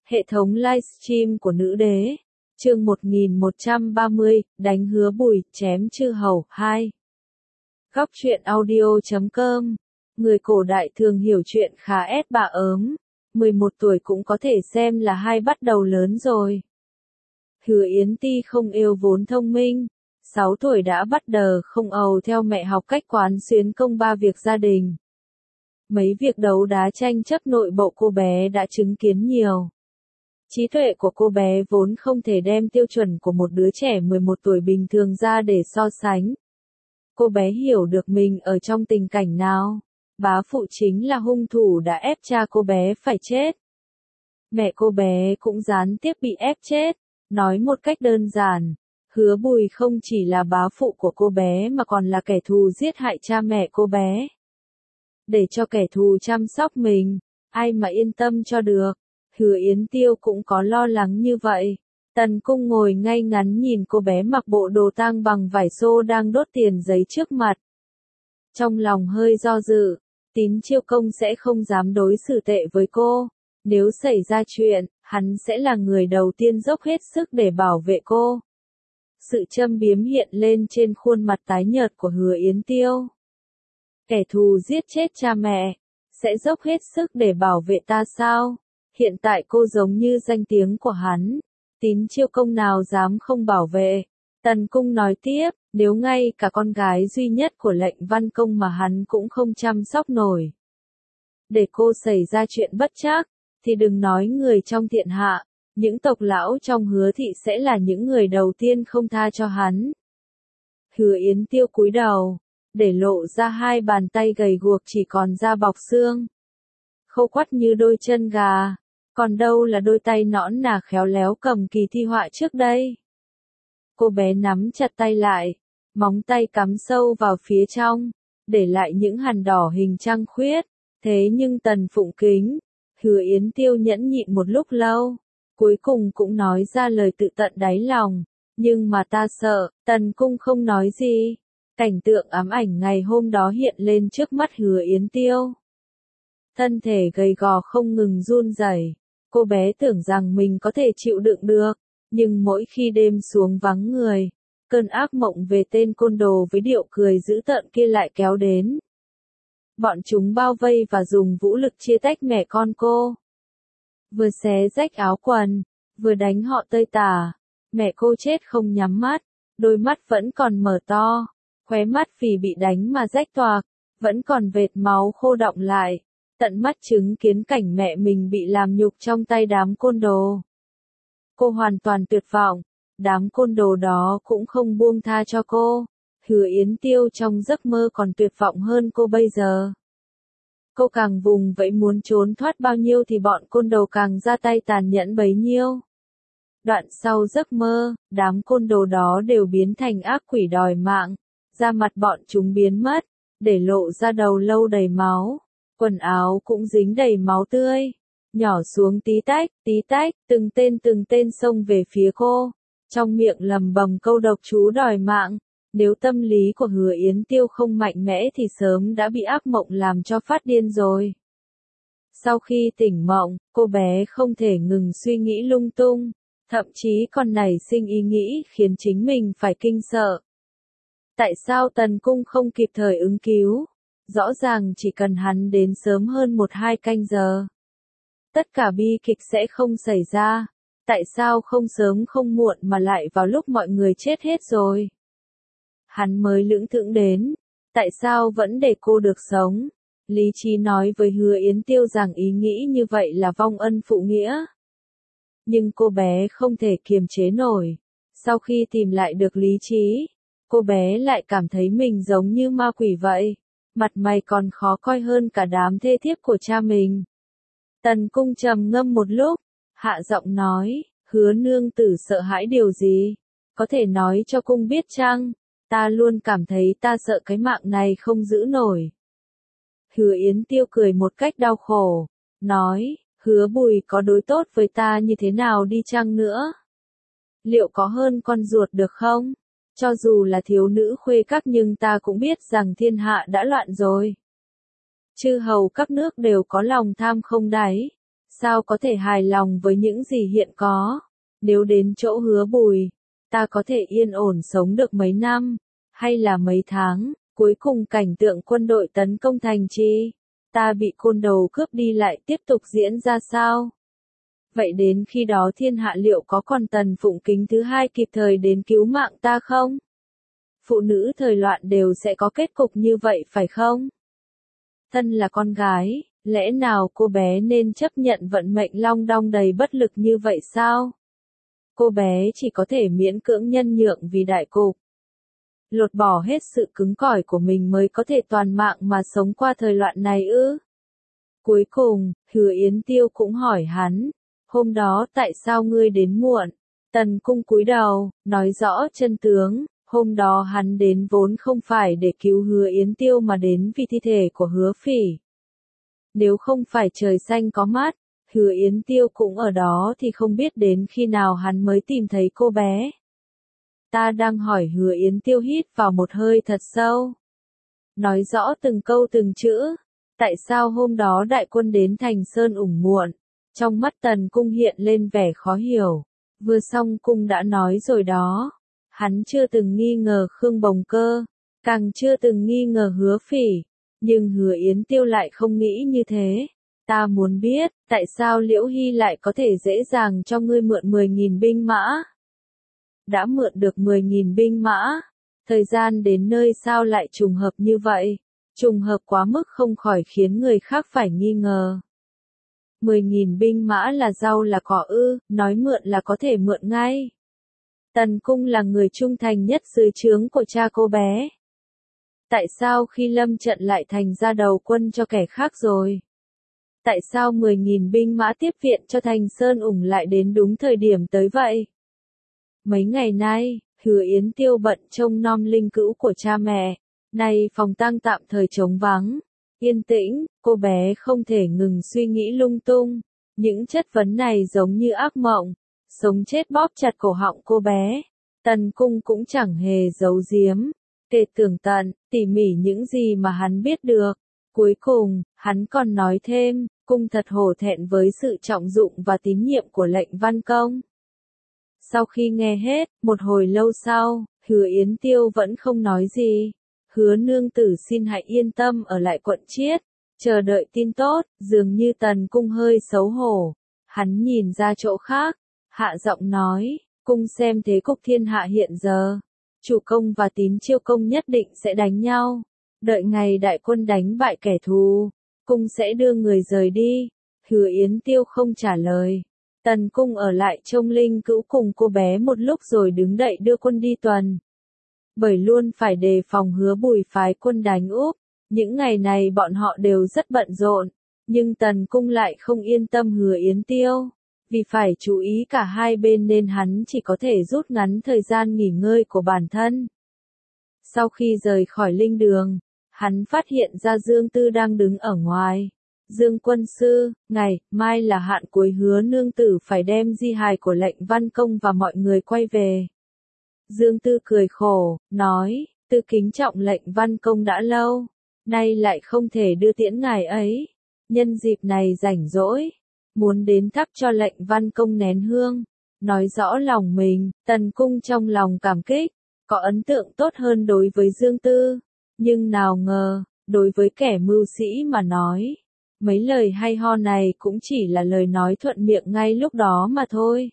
Hệ thống livestream của nữ đế. Chương 1130, đánh hứa Bùi, chém chư hầu, 2. Góc truyện audio.com. Người cổ đại thường hiểu chuyện khá ép bà ớm. 11 tuổi cũng có thể xem là hai bắt đầu lớn rồi. Hứa Yến Ti không yêu vốn thông minh. 6 tuổi đã bắt đầu không ầu theo mẹ học cách quán xuyến công ba việc gia đình. Mấy việc đấu đá tranh chấp nội bộ cô bé đã chứng kiến nhiều. Trí tuệ của cô bé vốn không thể đem tiêu chuẩn của một đứa trẻ 11 tuổi bình thường ra để so sánh. Cô bé hiểu được mình ở trong tình cảnh nào. Bá phụ chính là hung thủ đã ép cha cô bé phải chết. Mẹ cô bé cũng gián tiếp bị ép chết. Nói một cách đơn giản, Hứa Bùi không chỉ là bá phụ của cô bé mà còn là kẻ thù giết hại cha mẹ cô bé. Để cho kẻ thù chăm sóc mình, ai mà yên tâm cho được. Hứa Yến Tiêu cũng có lo lắng như vậy. Tần Cung ngồi ngay ngắn nhìn cô bé mặc bộ đồ tang bằng vải xô đang đốt tiền giấy trước mặt. Trong lòng hơi do dự, Tín Chiêu Công sẽ không dám đối xử tệ với cô. Nếu xảy ra chuyện, hắn sẽ là người đầu tiên dốc hết sức để bảo vệ cô. Sự châm biếm hiện lên trên khuôn mặt tái nhợt của Hứa Yến Tiêu. Kẻ thù giết chết cha mẹ, sẽ dốc hết sức để bảo vệ ta sao? Hiện tại cô giống như danh tiếng của hắn. Tín Chiêu Công nào dám không bảo vệ. Tần Cung nói tiếp, nếu ngay cả con gái duy nhất của lệnh Văn Công mà hắn cũng không chăm sóc nổi. Để cô xảy ra chuyện bất trắc, thì đừng nói người trong thiên hạ, những tộc lão trong Hứa thị sẽ là những người đầu tiên không tha cho hắn. Hứa Yến Tiêu cúi đầu, để lộ ra hai bàn tay gầy guộc chỉ còn da bọc xương. Khô quắt như đôi chân gà, còn đâu là đôi tay nõn nà khéo léo cầm kỳ thi họa trước đây. Cô bé nắm chặt tay lại, móng tay cắm sâu vào phía trong, để lại những hằn đỏ hình trăng khuyết. Thế nhưng Tần Phụng Kính, Hứa Yến Tiêu nhẫn nhịn một lúc lâu, cuối cùng cũng nói ra lời tự tận đáy lòng. Nhưng mà ta sợ. Tần Cung không nói gì. Cảnh tượng ám ảnh ngày hôm đó hiện lên trước mắt Hứa Yến Tiêu. Thân thể gầy gò không ngừng run rẩy. Cô bé tưởng rằng mình có thể chịu đựng được, nhưng mỗi khi đêm xuống vắng người, cơn ác mộng về tên côn đồ với điệu cười dữ tợn kia lại kéo đến. Bọn chúng bao vây và dùng vũ lực chia tách mẹ con cô. Vừa xé rách áo quần, vừa đánh họ tơi tả. Mẹ cô chết không nhắm mắt, đôi mắt vẫn còn mở to, khóe mắt vì bị đánh mà rách toạc, vẫn còn vệt máu khô đọng lại. Tận mắt chứng kiến cảnh mẹ mình bị làm nhục trong tay đám côn đồ. Cô hoàn toàn tuyệt vọng, đám côn đồ đó cũng không buông tha cho cô. Hứa Yến Tiêu trong giấc mơ còn tuyệt vọng hơn cô bây giờ. Cô càng vùng vẫy muốn trốn thoát bao nhiêu thì bọn côn đồ càng ra tay tàn nhẫn bấy nhiêu. Đoạn sau giấc mơ, đám côn đồ đó đều biến thành ác quỷ đòi mạng, da mặt bọn chúng biến mất, để lộ ra đầu lâu đầy máu. Quần áo cũng dính đầy máu tươi, nhỏ xuống tí tách, từng tên xông về phía cô, trong miệng lầm bầm câu độc chú đòi mạng. Nếu tâm lý của Hứa Yến Tiêu không mạnh mẽ thì sớm đã bị ác mộng làm cho phát điên rồi. Sau khi tỉnh mộng, cô bé không thể ngừng suy nghĩ lung tung, thậm chí còn nảy sinh ý nghĩ khiến chính mình phải kinh sợ. Tại sao Tần Cung không kịp thời ứng cứu? Rõ ràng chỉ cần hắn đến sớm hơn 1-2 canh giờ, tất cả bi kịch sẽ không xảy ra. Tại sao không sớm không muộn mà lại vào lúc mọi người chết hết rồi? Hắn mới lững thững đến, tại sao vẫn để cô được sống? Lý trí nói với Hứa Yến Tiêu rằng ý nghĩ như vậy là vong ân phụ nghĩa. Nhưng cô bé không thể kiềm chế nổi. Sau khi tìm lại được lý trí, cô bé lại cảm thấy mình giống như ma quỷ vậy. Mặt mày còn khó coi hơn cả đám thê thiếp của cha mình. Tần Cung trầm ngâm một lúc, hạ giọng nói, Hứa nương tử sợ hãi điều gì? Có thể nói cho cung biết chăng? Ta luôn cảm thấy ta sợ cái mạng này không giữ nổi. Hứa Yến Tiêu cười một cách đau khổ, nói, Hứa Bùi có đối tốt với ta như thế nào đi chăng nữa? Liệu có hơn con ruột được không? Cho dù là thiếu nữ khuê các nhưng ta cũng biết rằng thiên hạ đã loạn rồi. Chư hầu các nước đều có lòng tham không đáy. sao có thể hài lòng với những gì hiện có. Nếu đến chỗ Hứa Bùi, ta có thể yên ổn sống được mấy năm, hay là mấy tháng, cuối cùng cảnh tượng quân đội tấn công thành trì, ta bị côn đồ cướp đi lại tiếp tục diễn ra sao? Vậy đến khi đó thiên hạ liệu có còn Tần Phụng Kính thứ hai kịp thời đến cứu mạng ta không? Phụ nữ thời loạn đều sẽ có kết cục như vậy phải không? Thân là con gái, lẽ nào cô bé nên chấp nhận vận mệnh long đong đầy bất lực như vậy sao? Cô bé chỉ có thể miễn cưỡng nhân nhượng vì đại cục. Lột bỏ hết sự cứng cỏi của mình mới có thể toàn mạng mà sống qua thời loạn này ư? Cuối cùng, Hứa Yến Tiêu cũng hỏi hắn, hôm đó tại sao ngươi đến muộn? Tần Cung cúi đầu, nói rõ chân tướng, hôm đó hắn đến vốn không phải để cứu Hứa Yến Tiêu mà đến vì thi thể của Hứa Phỉ. Nếu không phải trời xanh có mắt, Hứa Yến Tiêu cũng ở đó thì không biết đến khi nào hắn mới tìm thấy cô bé. Ta đang hỏi. Hứa Yến Tiêu hít vào một hơi thật sâu. Nói rõ từng câu từng chữ. Tại sao hôm đó đại quân đến Thành Sơn Ủng muộn? Trong mắt Tần Cung hiện lên vẻ khó hiểu. Vừa xong cung đã nói rồi đó. Hắn chưa từng nghi ngờ Khương Bồng Cơ, càng chưa từng nghi ngờ Hứa Phỉ. Nhưng Hứa Yến Tiêu lại không nghĩ như thế. Ta muốn biết, tại sao Liễu Hy lại có thể dễ dàng cho ngươi mượn 10.000 binh mã? Đã mượn được 10.000 binh mã, thời gian đến nơi sao lại trùng hợp như vậy? Trùng hợp quá mức không khỏi khiến người khác phải nghi ngờ. 10.000 binh mã là rau là cỏ ư, nói mượn là có thể mượn ngay. Tần Cung là người trung thành nhất dưới trướng của cha cô bé. Tại sao khi lâm trận lại thành ra đầu quân cho kẻ khác rồi? Tại sao 10.000 binh mã tiếp viện cho Thành Sơn Ủng lại đến đúng thời điểm tới vậy? Mấy ngày nay, Hứa Yến Tiêu bận trông nom linh cữu của cha mẹ, nay phòng tang tạm thời trống vắng, yên tĩnh, cô bé không thể ngừng suy nghĩ lung tung. Những chất vấn này giống như ác mộng, sống chết bóp chặt cổ họng cô bé. Tần Cung cũng chẳng hề giấu giếm, kể tường tận, tỉ mỉ những gì mà hắn biết được. Cuối cùng, hắn còn nói thêm, Cung thật hổ thẹn với sự trọng dụng và tín nhiệm của lệnh Văn Công. Sau khi nghe hết, một hồi lâu sau, Hứa Yến Tiêu vẫn không nói gì. Hứa nương tử xin hãy yên tâm ở lại quận Chiết, chờ đợi tin tốt. Dường như Tần Cung hơi xấu hổ. Hắn nhìn ra chỗ khác, hạ giọng nói, Cung xem thế cục thiên hạ hiện giờ. Chủ công và Tín Chiêu công nhất định sẽ đánh nhau. Đợi ngày đại quân đánh bại kẻ thù, Cung sẽ đưa người rời đi. Hứa Yến Tiêu không trả lời. Tần Cung ở lại trông linh cữu cùng cô bé một lúc rồi đứng dậy đưa quân đi tuần. Bởi luôn phải đề phòng Hứa Bùi phái quân đánh Úp. Những ngày này bọn họ đều rất bận rộn. Nhưng Tần Cung lại không yên tâm Hứa Yến Tiêu. Vì phải chú ý cả hai bên nên hắn chỉ có thể rút ngắn thời gian nghỉ ngơi của bản thân. Sau khi rời khỏi linh đường, hắn phát hiện ra Dương Tư đang đứng ở ngoài. Dương quân sư, ngày mai là hạn cuối, Hứa nương tử phải đem di hài của lệnh Văn Công và mọi người quay về. Dương Tư cười khổ, nói, Tư kính trọng lệnh Văn Công đã lâu, nay lại không thể đưa tiễn ngài ấy. Nhân dịp này rảnh rỗi, muốn đến thắp cho lệnh Văn Công nén hương, nói rõ lòng mình. Tần Cung trong lòng cảm kích, có ấn tượng tốt hơn đối với Dương Tư. Nhưng nào ngờ, đối với kẻ mưu sĩ mà nói, mấy lời hay ho này cũng chỉ là lời nói thuận miệng ngay lúc đó mà thôi.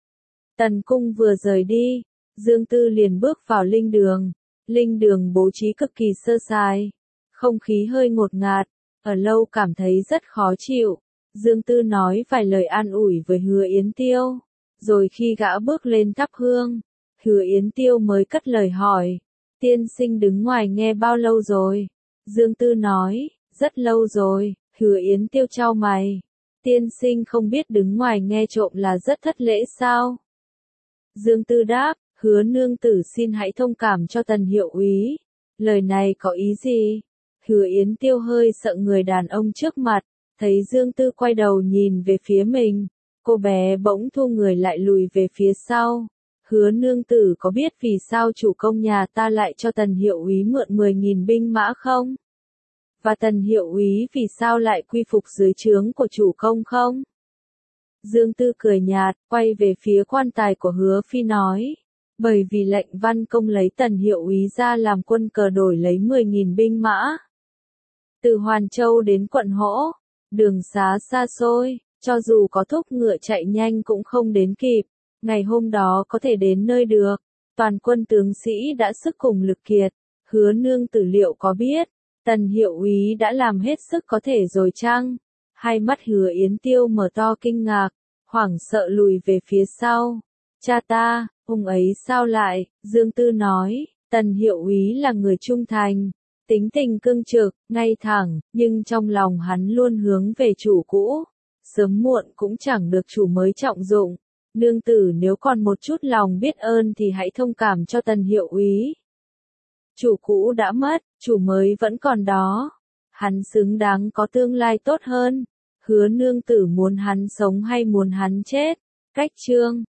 Tần Cung vừa rời đi, Dương Tư liền bước vào linh đường. Linh đường bố trí cực kỳ sơ sài, không khí hơi ngột ngạt, ở lâu cảm thấy rất khó chịu. Dương Tư nói vài lời an ủi với Hứa Yến Tiêu, rồi khi gã bước lên thắp hương, Hứa Yến Tiêu mới cất lời hỏi, tiên sinh đứng ngoài nghe bao lâu rồi? Dương Tư nói, rất lâu rồi. Hứa Yến Tiêu chau mày, tiên sinh không biết đứng ngoài nghe trộm là rất thất lễ sao? Dương Tư đáp, Hứa nương tử xin hãy thông cảm cho Tần hiệu úy. Lời này có ý gì? Hứa Yến Tiêu hơi sợ người đàn ông trước mặt, thấy Dương Tư quay đầu nhìn về phía mình, cô bé bỗng thu người lại lùi về phía sau. Hứa nương tử có biết vì sao chủ công nhà ta lại cho Tần hiệu úy mượn 10.000 binh mã không? Và Tần hiệu úy vì sao lại quy phục dưới trướng của chủ công không? Dương Tư cười nhạt, quay về phía quan tài của Hứa Phi nói. Bởi vì lệnh Văn Công lấy Tần Hiệu Úy ra làm quân cờ đổi lấy 10.000 binh mã. Từ Hoàn Châu đến quận Hỗ, đường xá xa xôi, cho dù có thúc ngựa chạy nhanh cũng không đến kịp, ngày hôm đó có thể đến nơi được. Toàn quân tướng sĩ đã sức cùng lực kiệt, Hứa nương tử liệu có biết, Tần Hiệu Úy đã làm hết sức có thể rồi chăng? Hai mắt Hứa Yến Tiêu mở to kinh ngạc, hoảng sợ lùi về phía sau. Cha ta, ông ấy sao lại? Dương Tư nói, Tần Hiệu Úy là người trung thành, tính tình cương trực, ngay thẳng, nhưng trong lòng hắn luôn hướng về chủ cũ, sớm muộn cũng chẳng được chủ mới trọng dụng. Nương tử nếu còn một chút lòng biết ơn thì hãy thông cảm cho Tần Hiệu Úy. Chủ cũ đã mất, chủ mới vẫn còn đó. Hắn xứng đáng có tương lai tốt hơn. Hứa nương tử muốn hắn sống hay muốn hắn chết? Cách chương